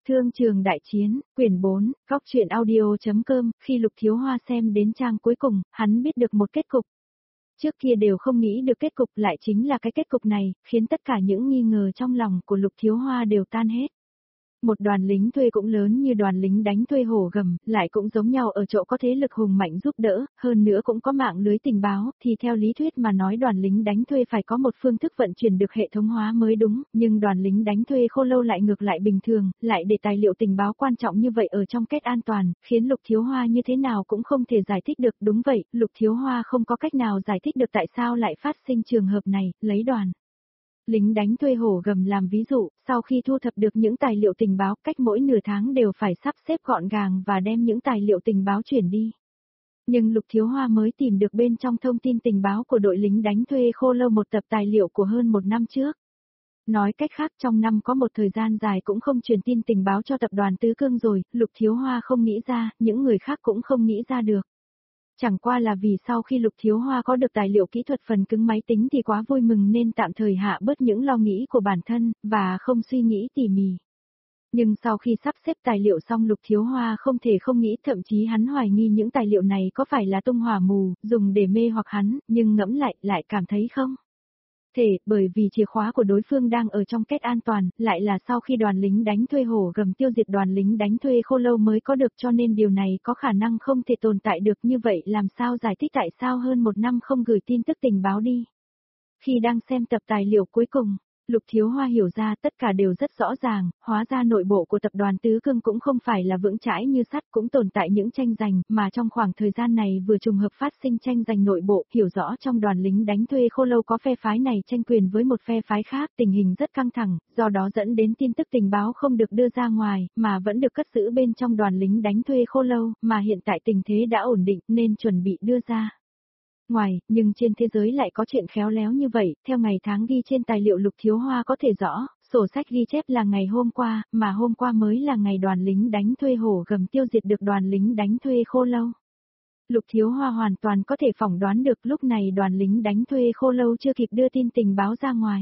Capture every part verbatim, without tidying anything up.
Thương trường đại chiến, quyển bốn, góc truyện audio.com, khi Lục Thiếu Hoa xem đến trang cuối cùng, hắn biết được một kết cục. Trước kia đều không nghĩ được kết cục, lại chính là cái kết cục này, khiến tất cả những nghi ngờ trong lòng của Lục Thiếu Hoa đều tan hết. Một đoàn lính thuê cũng lớn như đoàn lính đánh thuê hổ gầm, lại cũng giống nhau ở chỗ có thế lực hùng mạnh giúp đỡ, hơn nữa cũng có mạng lưới tình báo, thì theo lý thuyết mà nói đoàn lính đánh thuê phải có một phương thức vận chuyển được hệ thống hóa mới đúng, nhưng đoàn lính đánh thuê Khô Lâu lại ngược lại bình thường, lại để tài liệu tình báo quan trọng như vậy ở trong kết an toàn, khiến Lục Thiếu Hoa như thế nào cũng không thể giải thích được. Đúng vậy, Lục Thiếu Hoa không có cách nào giải thích được tại sao lại phát sinh trường hợp này, lấy đoàn lính đánh thuê hổ gầm làm ví dụ, sau khi thu thập được những tài liệu tình báo, cách mỗi nửa tháng đều phải sắp xếp gọn gàng và đem những tài liệu tình báo chuyển đi. Nhưng Lục Thiếu Hoa mới tìm được bên trong thông tin tình báo của đội lính đánh thuê Khô Lâu một tập tài liệu của hơn một năm trước. Nói cách khác, trong năm có một thời gian dài cũng không truyền tin tình báo cho tập đoàn Tứ Cương rồi, Lục Thiếu Hoa không nghĩ ra, những người khác cũng không nghĩ ra được. Chẳng qua là vì sau khi Lục Thiếu Hoa có được tài liệu kỹ thuật phần cứng máy tính thì quá vui mừng nên tạm thời hạ bớt những lo nghĩ của bản thân, và không suy nghĩ tỉ mỉ. Nhưng sau khi sắp xếp tài liệu xong Lục Thiếu Hoa không thể không nghĩ, thậm chí hắn hoài nghi những tài liệu này có phải là tung hỏa mù, dùng để mê hoặc hắn, nhưng ngẫm lại, lại cảm thấy không thể, bởi vì chìa khóa của đối phương đang ở trong kết an toàn, lại là sau khi đoàn lính đánh thuê hổ gầm tiêu diệt đoàn lính đánh thuê Khô Lâu mới có được, cho nên điều này có khả năng không thể tồn tại được. Như vậy làm sao giải thích tại sao hơn một năm không gửi tin tức tình báo đi. Khi đang xem tập tài liệu cuối cùng, Lục Thiếu Hoa hiểu ra tất cả đều rất rõ ràng, hóa ra nội bộ của tập đoàn Tứ Cương cũng không phải là vững chãi như sắt, cũng tồn tại những tranh giành, mà trong khoảng thời gian này vừa trùng hợp phát sinh tranh giành nội bộ, hiểu rõ trong đoàn lính đánh thuê Khô Lâu có phe phái này tranh quyền với một phe phái khác, tình hình rất căng thẳng, do đó dẫn đến tin tức tình báo không được đưa ra ngoài, mà vẫn được cất giữ bên trong đoàn lính đánh thuê Khô Lâu, mà hiện tại tình thế đã ổn định nên chuẩn bị đưa ra ngoài, nhưng trên thế giới lại có chuyện khéo léo như vậy, theo ngày tháng ghi trên tài liệu Lục Thiếu Hoa có thể rõ, sổ sách ghi chép là ngày hôm qua, mà hôm qua mới là ngày đoàn lính đánh thuê hổ gầm tiêu diệt được đoàn lính đánh thuê Khô Lâu. Lục Thiếu Hoa hoàn toàn có thể phỏng đoán được lúc này đoàn lính đánh thuê Khô Lâu chưa kịp đưa tin tình báo ra ngoài.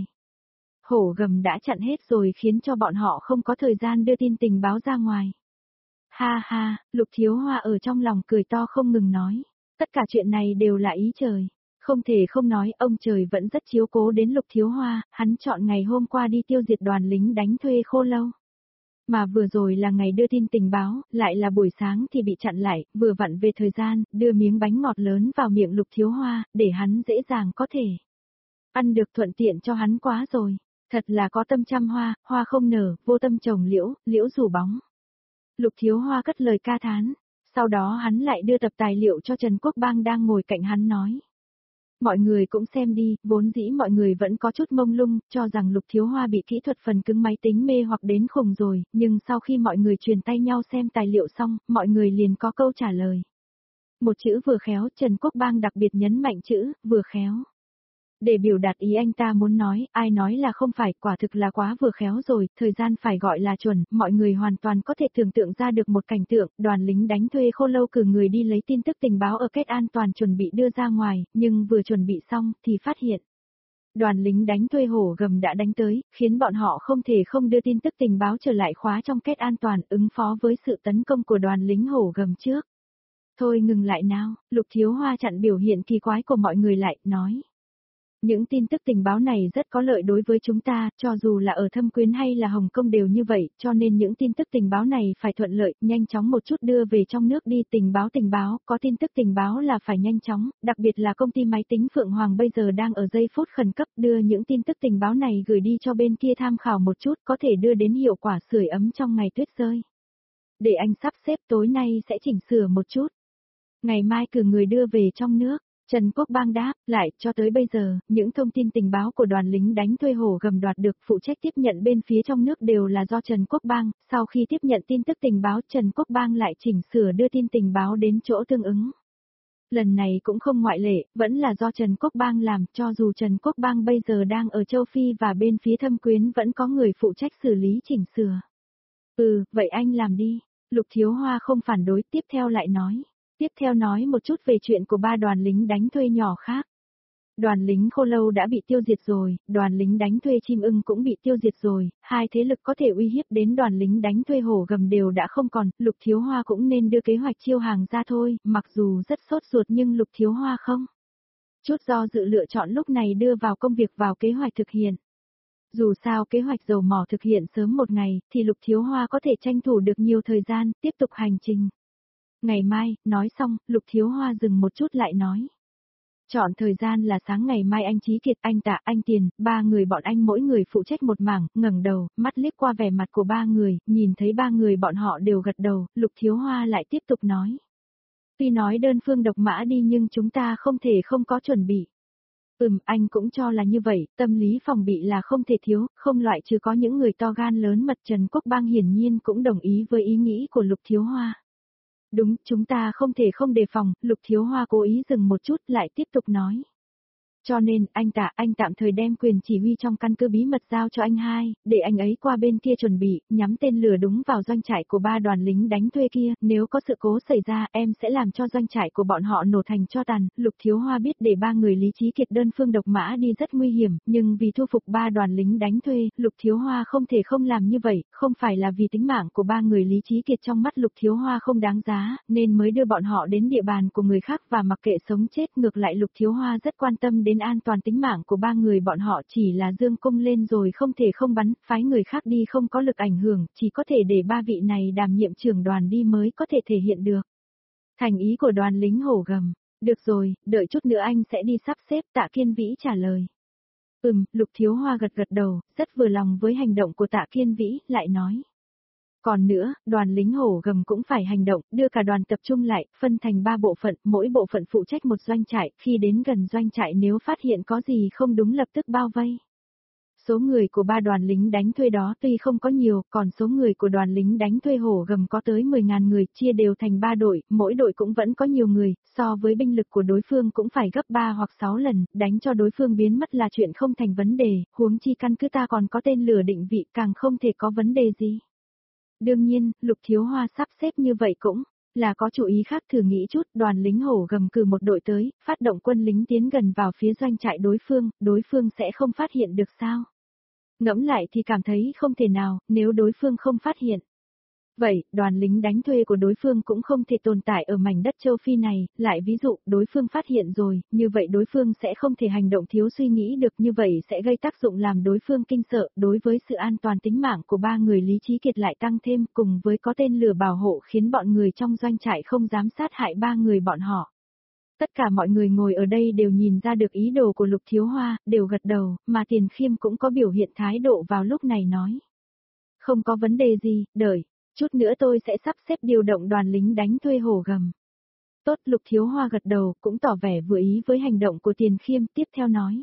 Hổ gầm đã chặn hết rồi khiến cho bọn họ không có thời gian đưa tin tình báo ra ngoài. Ha ha, Lục Thiếu Hoa ở trong lòng cười to không ngừng nói. Tất cả chuyện này đều là ý trời. Không thể không nói, ông trời vẫn rất chiếu cố đến Lục Thiếu Hoa, hắn chọn ngày hôm qua đi tiêu diệt đoàn lính đánh thuê Khô Lâu. Mà vừa rồi là ngày đưa tin tình báo, lại là buổi sáng thì bị chặn lại, vừa vặn về thời gian, đưa miếng bánh ngọt lớn vào miệng Lục Thiếu Hoa, để hắn dễ dàng có thể ăn được, thuận tiện cho hắn quá rồi. Thật là có tâm trăm hoa, hoa không nở, vô tâm trồng liễu, liễu rủ bóng. Lục Thiếu Hoa cất lời ca thán. Sau đó hắn lại đưa tập tài liệu cho Trần Quốc Bang đang ngồi cạnh hắn nói. Mọi người cũng xem đi, vốn dĩ mọi người vẫn có chút mông lung, cho rằng Lục Thiếu Hoa bị kỹ thuật phần cứng máy tính mê hoặc đến khủng rồi, nhưng sau khi mọi người truyền tay nhau xem tài liệu xong, mọi người liền có câu trả lời. Một chữ vừa khéo, Trần Quốc Bang đặc biệt nhấn mạnh chữ, vừa khéo. Để biểu đạt ý anh ta muốn nói, ai nói là không phải, quả thực là quá vừa khéo rồi, thời gian phải gọi là chuẩn, mọi người hoàn toàn có thể tưởng tượng ra được một cảnh tượng, đoàn lính đánh thuê Khô Lâu cử người đi lấy tin tức tình báo ở kết an toàn chuẩn bị đưa ra ngoài, nhưng vừa chuẩn bị xong, thì phát hiện. Đoàn lính đánh thuê hổ gầm đã đánh tới, khiến bọn họ không thể không đưa tin tức tình báo trở lại khóa trong kết an toàn, ứng phó với sự tấn công của đoàn lính hổ gầm trước. Thôi ngừng lại nào, Lục Thiếu Hoa chặn biểu hiện kỳ quái của mọi người lại, nói. Những tin tức tình báo này rất có lợi đối với chúng ta, cho dù là ở Thâm Quyến hay là Hồng Kông đều như vậy, cho nên những tin tức tình báo này phải thuận lợi, nhanh chóng một chút đưa về trong nước đi. Tình báo tình báo, có tin tức tình báo là phải nhanh chóng, đặc biệt là công ty máy tính Phượng Hoàng bây giờ đang ở giây phút khẩn cấp, đưa những tin tức tình báo này gửi đi cho bên kia tham khảo một chút, có thể đưa đến hiệu quả sưởi ấm trong ngày tuyết rơi. Để anh sắp xếp, tối nay sẽ chỉnh sửa một chút. Ngày mai cử người đưa về trong nước. Trần Quốc Bang đáp, lại, cho tới bây giờ, những thông tin tình báo của đoàn lính đánh thuê hổ gầm đoạt được, phụ trách tiếp nhận bên phía trong nước đều là do Trần Quốc Bang, sau khi tiếp nhận tin tức tình báo, Trần Quốc Bang lại chỉnh sửa đưa tin tình báo đến chỗ tương ứng. Lần này cũng không ngoại lệ, vẫn là do Trần Quốc Bang làm, cho dù Trần Quốc Bang bây giờ đang ở châu Phi và bên phía Thâm Quyến vẫn có người phụ trách xử lý chỉnh sửa. Ừ, vậy anh làm đi. Lục Thiếu Hoa không phản đối, tiếp theo lại nói. Tiếp theo nói một chút về chuyện của ba đoàn lính đánh thuê nhỏ khác. Đoàn lính khô lâu đã bị tiêu diệt rồi, đoàn lính đánh thuê chim ưng cũng bị tiêu diệt rồi, hai thế lực có thể uy hiếp đến đoàn lính đánh thuê hổ gầm đều đã không còn, Lục Thiếu Hoa cũng nên đưa kế hoạch chiêu hàng ra thôi, mặc dù rất sốt ruột nhưng Lục Thiếu Hoa không chút do dự lựa chọn lúc này đưa vào công việc vào kế hoạch thực hiện. Dù sao kế hoạch dầu mỏ thực hiện sớm một ngày, thì Lục Thiếu Hoa có thể tranh thủ được nhiều thời gian, tiếp tục hành trình. Ngày mai, nói xong, Lục Thiếu Hoa dừng một chút lại nói. Chọn thời gian là sáng ngày mai anh Chí Kiệt, anh Tạ, anh Tiền, ba người bọn anh mỗi người phụ trách một mảng, ngẩng đầu, mắt liếc qua vẻ mặt của ba người, nhìn thấy ba người bọn họ đều gật đầu, Lục Thiếu Hoa lại tiếp tục nói. Tuy nói đơn phương độc mã đi nhưng chúng ta không thể không có chuẩn bị. Ừm, anh cũng cho là như vậy, tâm lý phòng bị là không thể thiếu, không loại trừ có những người to gan lớn mật. Trần Quốc Bang hiển nhiên cũng đồng ý với ý nghĩ của Lục Thiếu Hoa. Đúng, chúng ta không thể không đề phòng, Lục Thiếu Hoa cố ý dừng một chút lại tiếp tục nói. Cho nên, anh Tạ, anh tạm thời đem quyền chỉ huy trong căn cứ bí mật giao cho anh hai, để anh ấy qua bên kia chuẩn bị, nhắm tên lửa đúng vào doanh trại của ba đoàn lính đánh thuê kia, nếu có sự cố xảy ra, em sẽ làm cho doanh trại của bọn họ nổ thành tro tàn. Lục Thiếu Hoa biết để ba người Lý Chí Kiệt đơn phương độc mã đi rất nguy hiểm, nhưng vì thu phục ba đoàn lính đánh thuê, Lục Thiếu Hoa không thể không làm như vậy, không phải là vì tính mạng của ba người Lý Chí Kiệt trong mắt Lục Thiếu Hoa không đáng giá, nên mới đưa bọn họ đến địa bàn của người khác và mặc kệ sống chết. Ngược lại Lục Thiếu Hoa rất quan tâm đến an toàn tính mạng của ba người bọn họ, chỉ là dương cung lên rồi không thể không bắn, phái người khác đi không có lực ảnh hưởng, chỉ có thể để ba vị này đảm nhiệm trưởng đoàn đi mới có thể thể hiện được thành ý của đoàn lính hổ gầm. Được rồi, đợi chút nữa anh sẽ đi sắp xếp, Tạ Kiên Vĩ trả lời. Ừm, Lục Thiếu Hoa gật gật đầu, rất vừa lòng với hành động của Tạ Kiên Vĩ, lại nói. Còn nữa, đoàn lính hổ gầm cũng phải hành động, đưa cả đoàn tập trung lại, phân thành ba bộ phận, mỗi bộ phận phụ trách một doanh trại, khi đến gần doanh trại nếu phát hiện có gì không đúng lập tức bao vây. Số người của ba đoàn lính đánh thuê đó tuy không có nhiều, còn số người của đoàn lính đánh thuê hổ gầm có tới mười nghìn người, chia đều thành ba đội, mỗi đội cũng vẫn có nhiều người, so với binh lực của đối phương cũng phải gấp ba hoặc sáu lần, đánh cho đối phương biến mất là chuyện không thành vấn đề, huống chi căn cứ ta còn có tên lửa định vị, càng không thể có vấn đề gì. Đương nhiên, Lục Thiếu Hoa sắp xếp như vậy cũng là có chủ ý khác. Thử nghĩ chút, đoàn lính hổ gầm cử một đội tới, phát động quân lính tiến gần vào phía doanh trại đối phương, đối phương sẽ không phát hiện được sao? Ngẫm lại thì cảm thấy không thể nào, nếu đối phương không phát hiện. Vậy, đoàn lính đánh thuê của đối phương cũng không thể tồn tại ở mảnh đất châu Phi này, lại ví dụ, đối phương phát hiện rồi, như vậy đối phương sẽ không thể hành động thiếu suy nghĩ được, như vậy sẽ gây tác dụng làm đối phương kinh sợ, đối với sự an toàn tính mạng của ba người Lý Chí Kiệt lại tăng thêm, cùng với có tên lửa bảo hộ khiến bọn người trong doanh trại không dám sát hại ba người bọn họ. Tất cả mọi người ngồi ở đây đều nhìn ra được ý đồ của Lục Thiếu Hoa, đều gật đầu, mà Tiền Khiêm cũng có biểu hiện thái độ vào lúc này nói. Không có vấn đề gì, đợi. Chút nữa tôi sẽ sắp xếp điều động đoàn lính đánh thuê hổ gầm. Tốt, Lục Thiếu Hoa gật đầu, cũng tỏ vẻ vừa ý với hành động của Tiền Khiêm, tiếp theo nói.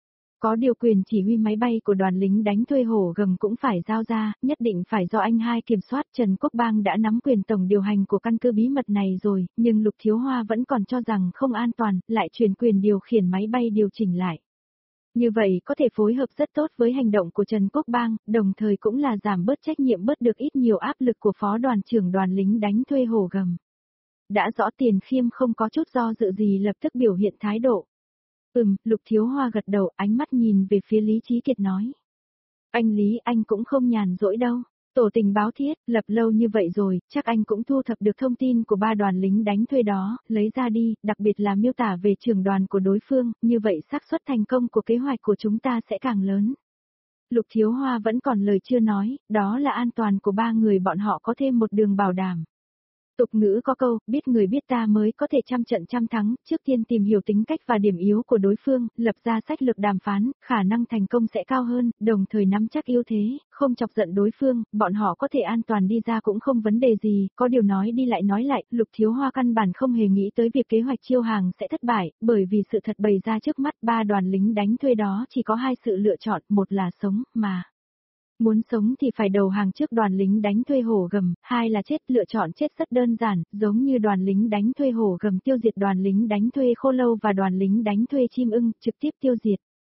Có điều quyền chỉ huy máy bay của đoàn lính đánh thuê hổ gầm cũng phải giao ra, nhất định phải do anh hai kiểm soát. Trần Quốc Bang đã nắm quyền tổng điều hành của căn cứ bí mật này rồi, nhưng Lục Thiếu Hoa vẫn còn cho rằng không an toàn, lại chuyển quyền điều khiển máy bay điều chỉnh lại. Như vậy có thể phối hợp rất tốt với hành động của Trần Quốc Bang, đồng thời cũng là giảm bớt trách nhiệm, bớt được ít nhiều áp lực của phó đoàn trưởng đoàn lính đánh thuê hổ gầm. Đã rõ. Tiền Khiêm không có chút do dự gì lập tức biểu hiện thái độ. Ừm, Lục Thiếu Hoa gật đầu, ánh mắt nhìn về phía Lý Chí Kiệt nói. Anh Lý, anh cũng không nhàn rỗi đâu. Tổ tình báo thiết, lập lâu như vậy rồi, chắc anh cũng thu thập được thông tin của ba đoàn lính đánh thuê đó, lấy ra đi, đặc biệt là miêu tả về trưởng đoàn của đối phương, như vậy xác suất thành công của kế hoạch của chúng ta sẽ càng lớn. Lục Thiếu Hoa vẫn còn lời chưa nói, đó là an toàn của ba người bọn họ có thêm một đường bảo đảm. Tục ngữ có câu, biết người biết ta mới có thể trăm trận trăm thắng, trước tiên tìm hiểu tính cách và điểm yếu của đối phương, lập ra sách lược đàm phán, khả năng thành công sẽ cao hơn, đồng thời nắm chắc ưu thế, không chọc giận đối phương, bọn họ có thể an toàn đi ra cũng không vấn đề gì, có điều nói đi lại nói lại, Lục Thiếu Hoa căn bản không hề nghĩ tới việc kế hoạch chiêu hàng sẽ thất bại, bởi vì sự thật bày ra trước mắt, ba đoàn lính đánh thuê đó chỉ có hai sự lựa chọn, một là sống, mà muốn sống thì phải đầu hàng trước đoàn lính đánh thuê hổ gầm, hai là chết. Lựa chọn chết rất đơn giản, giống như đoàn lính đánh thuê hổ gầm tiêu diệt đoàn lính đánh thuê khô lâu và đoàn lính đánh thuê chim ưng, trực tiếp tiêu diệt.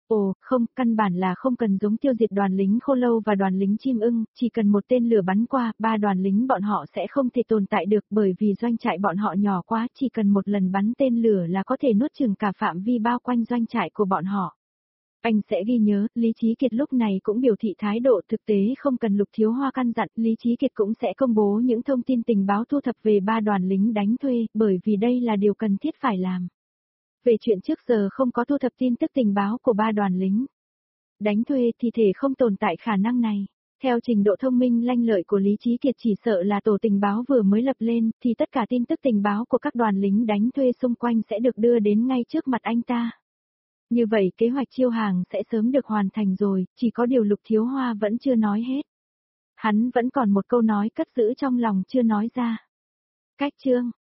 Ồ, không, căn bản là không cần giống tiêu diệt đoàn lính khô lâu và đoàn lính chim ưng, chỉ cần một tên lửa bắn qua, ba đoàn lính bọn họ sẽ không thể tồn tại được bởi vì doanh trại bọn họ nhỏ quá, chỉ cần một lần bắn tên lửa là có thể nuốt chửng cả phạm vi bao quanh doanh trại của bọn họ. Anh sẽ ghi nhớ, Lý Chí Kiệt lúc này cũng biểu thị thái độ thực tế không cần Lục Thiếu Hoa căn dặn, Lý Chí Kiệt cũng sẽ công bố những thông tin tình báo thu thập về ba đoàn lính đánh thuê, bởi vì đây là điều cần thiết phải làm. Về chuyện trước giờ không có thu thập tin tức tình báo của ba đoàn lính đánh thuê thì thể không tồn tại khả năng này. Theo trình độ thông minh lanh lợi của Lý Chí Kiệt chỉ sợ là tổ tình báo vừa mới lập lên thì tất cả tin tức tình báo của các đoàn lính đánh thuê xung quanh sẽ được đưa đến ngay trước mặt anh ta. Như vậy kế hoạch chiêu hàng sẽ sớm được hoàn thành rồi, chỉ có điều Lục Thiếu Hoa vẫn chưa nói hết. Hắn vẫn còn một câu nói cất giữ trong lòng chưa nói ra. Cách chương